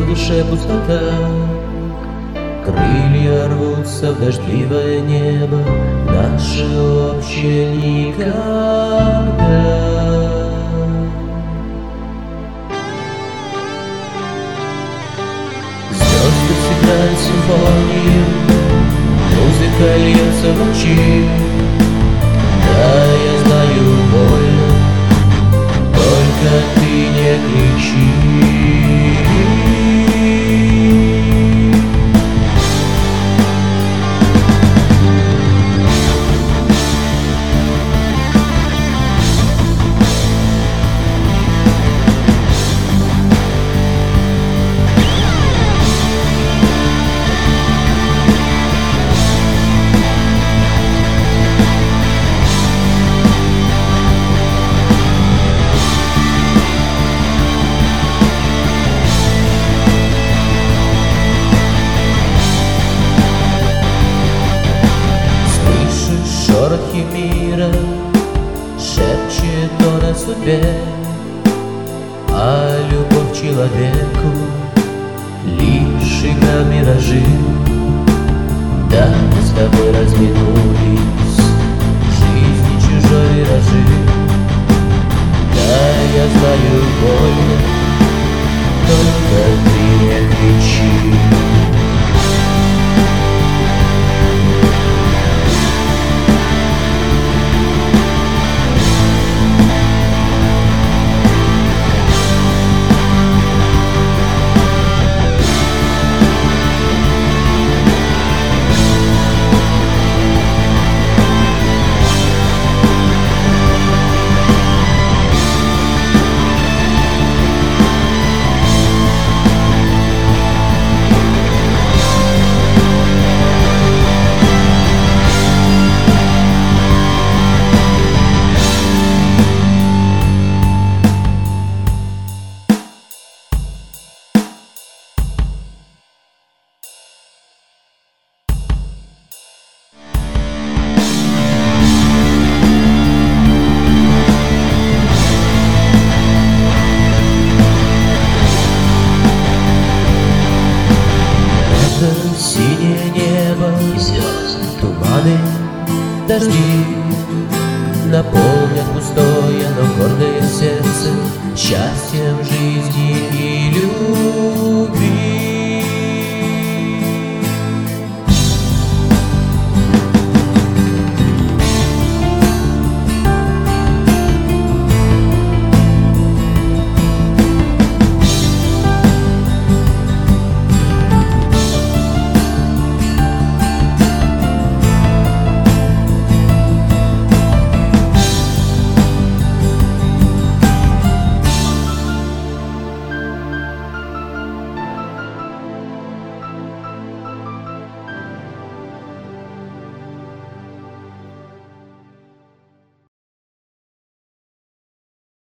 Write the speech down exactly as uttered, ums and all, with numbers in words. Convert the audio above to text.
душе пустота. Крылья рвутся в дождливое небо, наше общее никогда. Звезды сыграют симфонию, музыка льется в ночи. Да, я знаю, больно, только ты не кричи. Шорохи мира шепчет он о судьбе, а любовь человеку лишь игра миражи. Да, мы с тобой разминулись, жизни чужой виражи. Да, я знаю, больно, только ты не кричи. Синее небо, звезды, туманы, дожди наполнят пустое, но гордое сердце счастьем жизни.